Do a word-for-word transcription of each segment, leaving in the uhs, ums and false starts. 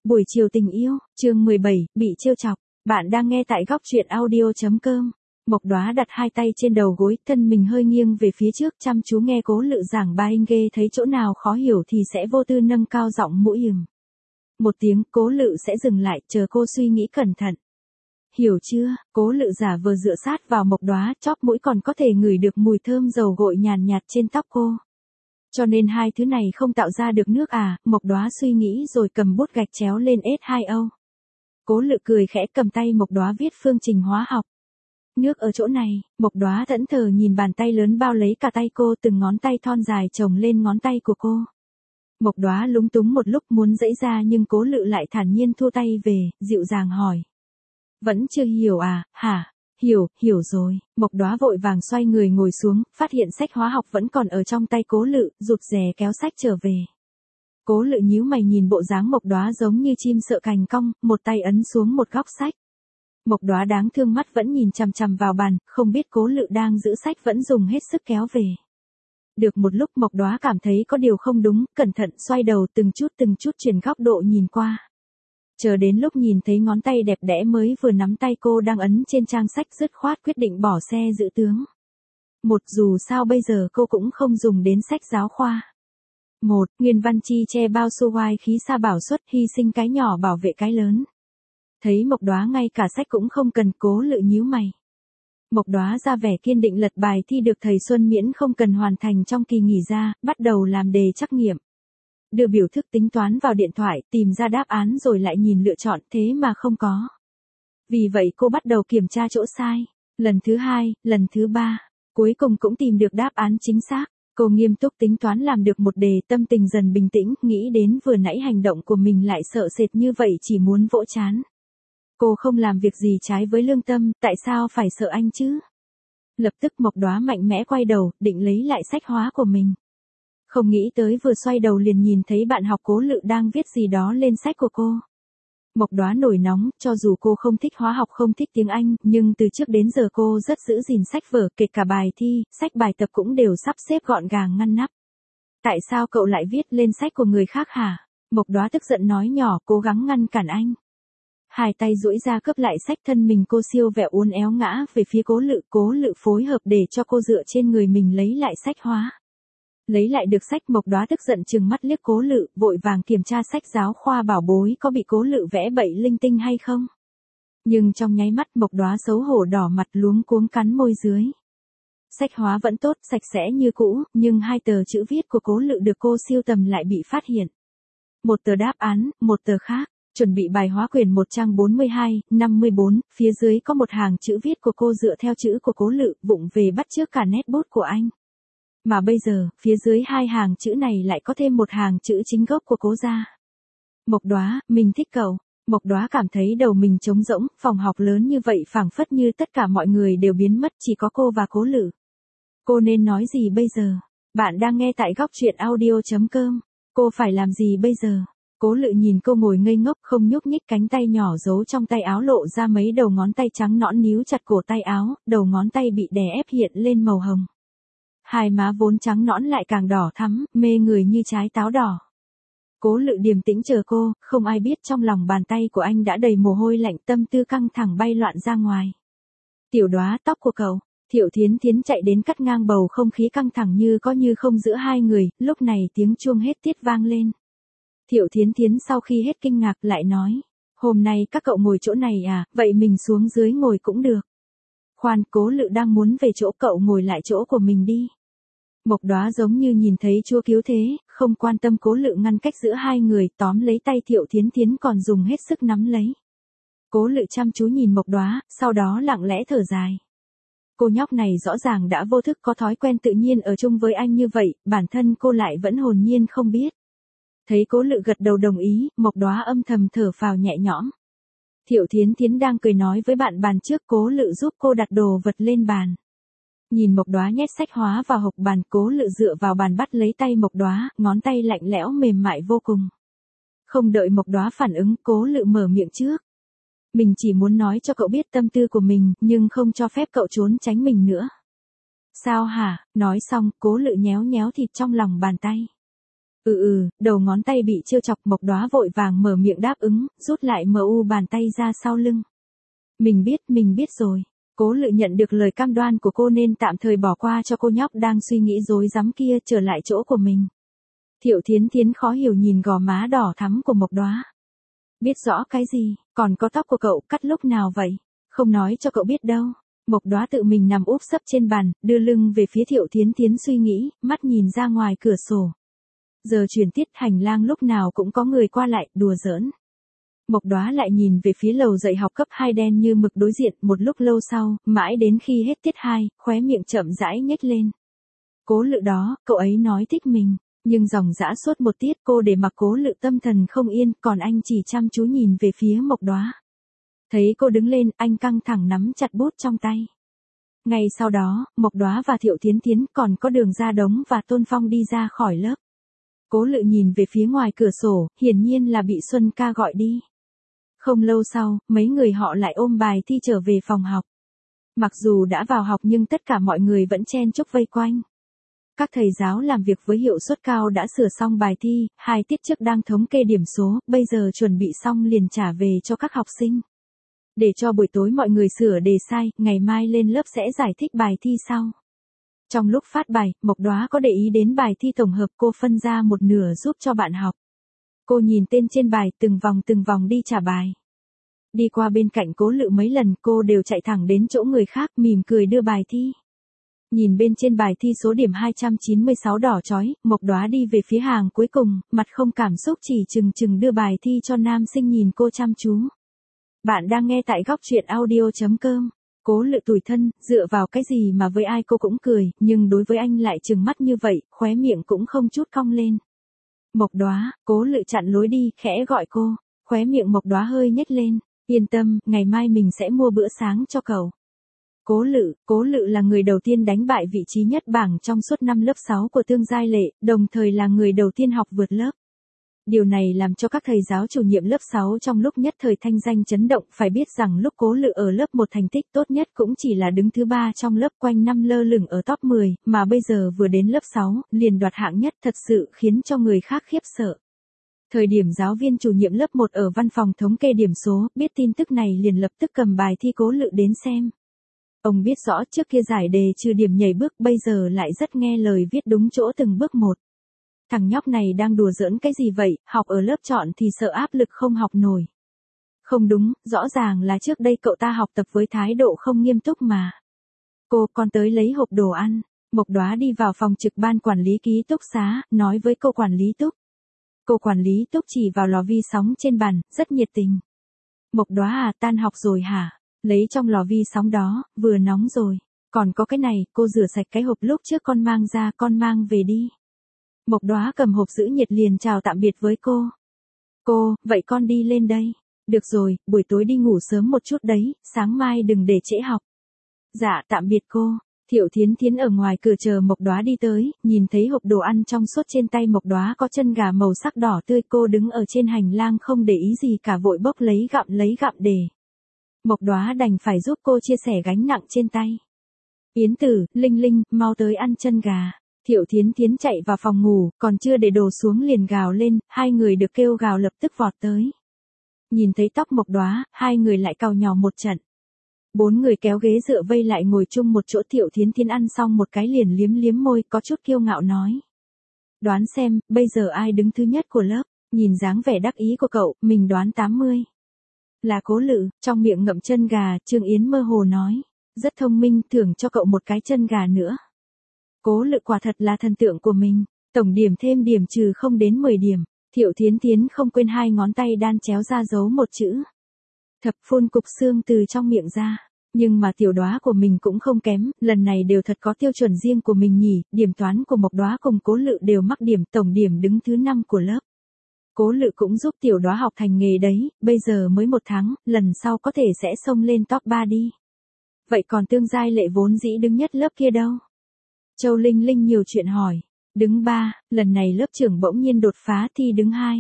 Buổi chiều tình yêu, chương mười bảy, bị trêu chọc. Bạn đang nghe tại góc truyện audio chấm com. Mộc Đóa đặt hai tay trên đầu gối, thân mình hơi nghiêng về phía trước, chăm chú nghe Cố Lự giảng bài. Ghê thấy chỗ nào khó hiểu thì sẽ vô tư nâng cao giọng mũi ừm. Một tiếng, Cố Lự sẽ dừng lại, chờ cô suy nghĩ cẩn thận. Hiểu chưa? Cố Lự giả vờ dựa sát vào Mộc Đóa, chóp mũi còn có thể ngửi được mùi thơm dầu gội nhàn nhạt trên tóc cô. Cho nên hai thứ này không tạo ra được nước à? Mộc Đóa suy nghĩ rồi cầm bút gạch chéo lên S hai O. Cố Lự cười khẽ cầm tay Mộc Đóa viết phương trình hóa học. Nước ở chỗ này. Mộc Đóa thẫn thờ nhìn bàn tay lớn bao lấy cả tay cô, từng ngón tay thon dài chồng lên ngón tay của cô. Mộc Đóa lúng túng một lúc muốn giãy ra nhưng Cố Lự lại thản nhiên thu tay về, dịu dàng hỏi. Vẫn chưa hiểu à, hả? Hiểu, hiểu rồi. Mộc Đóa vội vàng xoay người ngồi xuống, phát hiện sách hóa học vẫn còn ở trong tay Cố Lự, rụt rè kéo sách trở về. Cố Lự nhíu mày nhìn bộ dáng Mộc Đóa giống như chim sợ cành cong, một tay ấn xuống một góc sách. Mộc Đóa đáng thương mắt vẫn nhìn chằm chằm vào bàn, không biết Cố Lự đang giữ sách vẫn dùng hết sức kéo về. Được một lúc Mộc Đóa cảm thấy có điều không đúng, cẩn thận xoay đầu từng chút từng chút chuyển góc độ nhìn qua. Chờ đến lúc nhìn thấy ngón tay đẹp đẽ mới vừa nắm tay cô đang ấn trên trang sách, dứt khoát quyết định bỏ xe giữ tướng. Một, dù sao bây giờ cô cũng không dùng đến sách giáo khoa. Một, nguyên văn chi che bao su hoai khí sa bảo suất, hy sinh cái nhỏ bảo vệ cái lớn. Thấy Mộc Đóa ngay cả sách cũng không cần, Cố Lự nhíu mày. Mộc Đóa ra vẻ kiên định lật bài thi được thầy Xuân miễn không cần hoàn thành trong kỳ nghỉ ra, bắt đầu làm đề trắc nghiệm. Đưa biểu thức tính toán vào điện thoại, tìm ra đáp án rồi lại nhìn lựa chọn, thế mà không có. Vì vậy cô bắt đầu kiểm tra chỗ sai. Lần thứ hai, lần thứ ba, cuối cùng cũng tìm được đáp án chính xác. Cô nghiêm túc tính toán làm được một đề, tâm tình dần bình tĩnh, nghĩ đến vừa nãy hành động của mình lại sợ sệt như vậy, chỉ muốn vỗ trán. Cô không làm việc gì trái với lương tâm, tại sao phải sợ anh chứ? Lập tức Mộc Đóa mạnh mẽ quay đầu, định lấy lại sách hóa của mình. Không nghĩ tới vừa xoay đầu liền nhìn thấy bạn học Cố Lự đang viết gì đó lên sách của cô. Mộc Đóa nổi nóng, cho dù cô không thích hóa học không thích tiếng Anh, nhưng từ trước đến giờ cô rất giữ gìn sách vở, kể cả bài thi, sách bài tập cũng đều sắp xếp gọn gàng ngăn nắp. Tại sao cậu lại viết lên sách của người khác hả? Mộc Đóa tức giận nói nhỏ, cố gắng ngăn cản anh. Hai tay duỗi ra cướp lại sách, thân mình cô siêu vẹo uốn éo ngã về phía Cố Lự. Cố Lự phối hợp để cho cô dựa trên người mình lấy lại sách hóa. Lấy lại được sách, Mộc Đóa tức giận trừng mắt liếc Cố Lự, vội vàng kiểm tra sách giáo khoa bảo bối có bị Cố Lự vẽ bậy linh tinh hay không. Nhưng trong nháy mắt Mộc Đóa xấu hổ đỏ mặt luống cuống cắn môi dưới. Sách hóa vẫn tốt, sạch sẽ như cũ, nhưng hai tờ chữ viết của Cố Lự được cô siêu tầm lại bị phát hiện. Một tờ đáp án, một tờ khác. Chuẩn bị bài hóa quyển một trang bốn mươi hai, năm mươi bốn, phía dưới có một hàng chữ viết của cô dựa theo chữ của Cố Lự, vụng về bắt chước cả nét bút của anh. Mà bây giờ, phía dưới hai hàng chữ này lại có thêm một hàng chữ chính gốc của Cố gia. Mộc Đóa, mình thích cậu. Mộc Đóa cảm thấy đầu mình trống rỗng, phòng học lớn như vậy phảng phất như tất cả mọi người đều biến mất, chỉ có cô và Cố Lự. Cô nên nói gì bây giờ? Bạn đang nghe tại góc truyện audio chấm com. Cô phải làm gì bây giờ? Cố Lự nhìn cô ngồi ngây ngốc không nhúc nhích, cánh tay nhỏ giấu trong tay áo lộ ra mấy đầu ngón tay trắng nõn níu chặt cổ tay áo, đầu ngón tay bị đè ép hiện lên màu hồng. Hai má vốn trắng nõn lại càng đỏ thắm, mê người như trái táo đỏ. Cố Lự điềm tĩnh chờ cô, không ai biết trong lòng bàn tay của anh đã đầy mồ hôi lạnh, tâm tư căng thẳng bay loạn ra ngoài. Tiểu Đóa, tóc của cậu. Thiệu Thiến Thiến chạy đến cắt ngang bầu không khí căng thẳng như có như không giữa hai người, lúc này tiếng chuông hết tiết vang lên. Thiệu Thiến Thiến sau khi hết kinh ngạc lại nói, hôm nay các cậu ngồi chỗ này à, vậy mình xuống dưới ngồi cũng được. Khoan, Cố Lự đang muốn về chỗ cậu ngồi lại chỗ của mình đi. Mộc Đóa giống như nhìn thấy Chúa cứu thế, không quan tâm Cố Lự ngăn cách giữa hai người, tóm lấy tay Thiệu Thiến Thiến còn dùng hết sức nắm lấy. Cố Lự chăm chú nhìn Mộc Đóa, sau đó lặng lẽ thở dài. Cô nhóc này rõ ràng đã vô thức có thói quen tự nhiên ở chung với anh như vậy, bản thân cô lại vẫn hồn nhiên không biết. Thấy Cố Lự gật đầu đồng ý, Mộc Đóa âm thầm thở phào nhẹ nhõm. Thiệu Thiến Thiến đang cười nói với bạn bàn trước, Cố Lự giúp cô đặt đồ vật lên bàn. Nhìn Mộc Đóa nhét sách hóa vào hộc bàn, Cố Lự dựa vào bàn bắt lấy tay Mộc Đóa, ngón tay lạnh lẽo mềm mại vô cùng. Không đợi Mộc Đóa phản ứng, Cố Lự mở miệng trước. Mình chỉ muốn nói cho cậu biết tâm tư của mình, nhưng không cho phép cậu trốn tránh mình nữa. Sao hả? Nói xong, Cố Lự nhéo nhéo thịt trong lòng bàn tay. Ừ ừ, đầu ngón tay bị trêu chọc, Mộc Đóa vội vàng mở miệng đáp ứng, rút lại mờ u bàn tay ra sau lưng. Mình biết, mình biết rồi. Cố Lự nhận được lời cam đoan của cô nên tạm thời bỏ qua cho cô nhóc đang suy nghĩ rối rắm kia, trở lại chỗ của mình. Thiệu Thiến Thiến khó hiểu nhìn gò má đỏ thắm của Mộc Đóa. Biết rõ cái gì, còn có tóc của cậu cắt lúc nào vậy? Không nói cho cậu biết đâu. Mộc Đóa tự mình nằm úp sấp trên bàn, đưa lưng về phía Thiệu Thiến Thiến suy nghĩ, mắt nhìn ra ngoài cửa sổ. Giờ chuyển tiết hành lang lúc nào cũng có người qua lại, đùa giỡn. Mộc Đóa lại nhìn về phía lầu dạy học cấp hai đen như mực đối diện, một lúc lâu sau, mãi đến khi hết tiết hai, khóe miệng chậm rãi nhếch lên. Cố Lự đó, cậu ấy nói thích mình, nhưng dòng dã suốt một tiết cô để mặc Cố Lự tâm thần không yên, còn anh chỉ chăm chú nhìn về phía Mộc Đóa. Thấy cô đứng lên, anh căng thẳng nắm chặt bút trong tay. Ngay sau đó, Mộc Đóa và Thiệu Thiến Thiến còn có Đường Gia Đống và Tôn Phong đi ra khỏi lớp. Cố Lự nhìn về phía ngoài cửa sổ, hiển nhiên là bị Xuân ca gọi đi. Không lâu sau, mấy người họ lại ôm bài thi trở về phòng học. Mặc dù đã vào học nhưng tất cả mọi người vẫn chen chúc vây quanh. Các thầy giáo làm việc với hiệu suất cao đã sửa xong bài thi, hai tiết trước đang thống kê điểm số, bây giờ chuẩn bị xong liền trả về cho các học sinh. Để cho buổi tối mọi người sửa đề sai, ngày mai lên lớp sẽ giải thích bài thi sau. Trong lúc phát bài, Mộc Đóa có để ý đến bài thi tổng hợp, cô phân ra một nửa giúp cho bạn học. Cô nhìn tên trên bài, từng vòng từng vòng đi trả bài. Đi qua bên cạnh Cố Lự mấy lần, cô đều chạy thẳng đến chỗ người khác, mỉm cười đưa bài thi. Nhìn bên trên bài thi số điểm hai trăm chín mươi sáu đỏ chói, Mộc Đóa đi về phía hàng cuối cùng, mặt không cảm xúc chỉ chừng chừng đưa bài thi cho nam sinh nhìn cô chăm chú. Bạn đang nghe tại góc truyện audio chấm com. Cố Lự tủi thân, dựa vào cái gì mà với ai cô cũng cười, nhưng đối với anh lại trừng mắt như vậy, khóe miệng cũng không chút cong lên. Mộc Đóa, Cố Lự chặn lối đi, khẽ gọi cô, khóe miệng Mộc Đóa hơi nhếch lên, yên tâm, ngày mai mình sẽ mua bữa sáng cho cậu. Cố Lự, Cố Lự là người đầu tiên đánh bại vị trí nhất bảng trong suốt năm lớp sáu của Tương Giai Lệ, đồng thời là người đầu tiên học vượt lớp. Điều này làm cho các thầy giáo chủ nhiệm lớp sáu trong lúc nhất thời thanh danh chấn động, phải biết rằng lúc Cố Lự ở lớp một thành tích tốt nhất cũng chỉ là đứng thứ ba trong lớp, quanh năm lơ lửng ở top mười, mà bây giờ vừa đến lớp sáu, liền đoạt hạng nhất, thật sự khiến cho người khác khiếp sợ. Thời điểm giáo viên chủ nhiệm lớp một ở văn phòng thống kê điểm số, biết tin tức này liền lập tức cầm bài thi Cố Lự đến xem. Ông biết rõ trước kia giải đề trừ điểm nhảy bước, bây giờ lại rất nghe lời viết đúng chỗ từng bước một. Thằng nhóc này đang đùa giỡn cái gì vậy, học ở lớp chọn thì sợ áp lực không học nổi. Không đúng, rõ ràng là trước đây cậu ta học tập với thái độ không nghiêm túc mà. Cô con tới lấy hộp đồ ăn. Mộc Đóa đi vào phòng trực ban quản lý ký túc xá, nói với cô quản lý Túc. Cô quản lý Túc chỉ vào lò vi sóng trên bàn, rất nhiệt tình. Mộc Đóa à, tan học rồi hả? Lấy trong lò vi sóng đó, vừa nóng rồi. Còn có cái này, cô rửa sạch cái hộp lúc trước con mang ra, con mang về đi. Mộc Đóa cầm hộp giữ nhiệt liền chào tạm biệt với cô. Cô, vậy con đi lên đây. Được rồi, buổi tối đi ngủ sớm một chút đấy, sáng mai đừng để trễ học. Dạ, tạm biệt cô. Thiệu Thiến Thiến ở ngoài cửa chờ Mộc Đóa đi tới, nhìn thấy hộp đồ ăn trong suốt trên tay Mộc Đóa có chân gà màu sắc đỏ tươi, cô đứng ở trên hành lang không để ý gì cả, vội bốc lấy gặm lấy gặm để. Mộc Đóa đành phải giúp cô chia sẻ gánh nặng trên tay. Yến Tử, Linh Linh, mau tới ăn chân gà. Thiệu Thiến Thiến chạy vào phòng ngủ, còn chưa để đồ xuống liền gào lên, hai người được kêu gào lập tức vọt tới. Nhìn thấy tóc Mộc Đóa, hai người lại càu nhàu một trận. Bốn người kéo ghế dựa vây lại ngồi chung một chỗ. Thiệu Thiến Thiến ăn xong một cái liền liếm liếm môi, có chút kiêu ngạo nói. Đoán xem, bây giờ ai đứng thứ nhất của lớp, nhìn dáng vẻ đắc ý của cậu, mình đoán tám mươi. Là Cố Lự, trong miệng ngậm chân gà, Trương Yến mơ hồ nói. Rất thông minh, thưởng cho cậu một cái chân gà nữa. Cố Lự quả thật là thần tượng của mình, tổng điểm thêm điểm trừ không đến mười điểm. Thiệu Thiến Thiến không quên hai ngón tay đan chéo ra dấu một chữ. Thập, phun cục xương từ trong miệng ra. Nhưng mà tiểu Đóa của mình cũng không kém, lần này đều thật có tiêu chuẩn riêng của mình nhỉ, điểm toán của Mộc Đóa cùng Cố Lự đều mắc điểm, tổng điểm đứng thứ năm của lớp. Cố Lự cũng giúp tiểu Đóa học thành nghề đấy, bây giờ mới một tháng, lần sau có thể sẽ xông lên top ba đi. Vậy còn Tương Giai Lệ vốn dĩ đứng nhất lớp kia đâu? Châu Linh Linh nhiều chuyện hỏi. Đứng ba, lần này lớp trưởng bỗng nhiên đột phá thi đứng hai.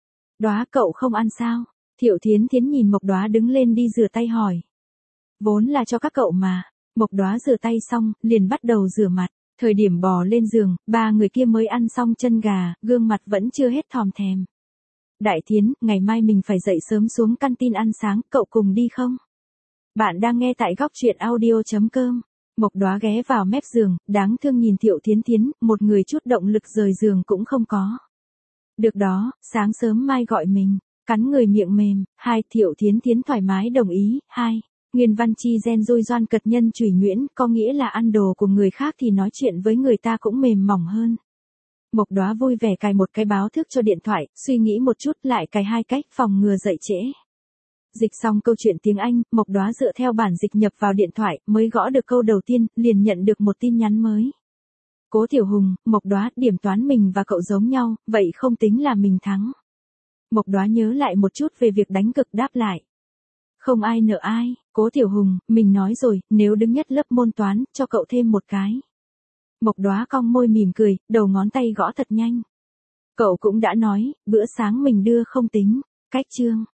Đóa cậu không ăn sao? Thiệu Thiến Thiến nhìn Mộc Đóa đứng lên đi rửa tay hỏi. Vốn là cho các cậu mà. Mộc Đóa rửa tay xong, liền bắt đầu rửa mặt. Thời điểm bò lên giường, ba người kia mới ăn xong chân gà, gương mặt vẫn chưa hết thòm thèm. Đại Thiến, ngày mai mình phải dậy sớm xuống canteen ăn sáng, cậu cùng đi không? Bạn đang nghe tại góc truyện audio.com. Mộc Đóa ghé vào mép giường, đáng thương nhìn Thiệu Thiến Thiến, một người chút động lực rời giường cũng không có. Được đó, sáng sớm mai gọi mình, cắn người miệng mềm, hai, Thiệu Thiến Thiến thoải mái đồng ý, hai. Nguyên văn chi gen dôi doan cật nhân chủy nhuyễn, có nghĩa là ăn đồ của người khác thì nói chuyện với người ta cũng mềm mỏng hơn. Mộc Đóa vui vẻ cài một cái báo thức cho điện thoại, suy nghĩ một chút lại cài hai cách phòng ngừa dậy trễ. Dịch xong câu chuyện tiếng Anh, Mộc Đóa dựa theo bản dịch nhập vào điện thoại, mới gõ được câu đầu tiên, liền nhận được một tin nhắn mới. Cố Tiểu Hùng, Mộc Đóa, điểm toán mình và cậu giống nhau, vậy không tính là mình thắng. Mộc Đóa nhớ lại một chút về việc đánh cực đáp lại. Không ai nợ ai, Cố Tiểu Hùng, mình nói rồi, nếu đứng nhất lớp môn toán, cho cậu thêm một cái. Mộc Đóa cong môi mỉm cười, đầu ngón tay gõ thật nhanh. Cậu cũng đã nói, bữa sáng mình đưa không tính, cách chương.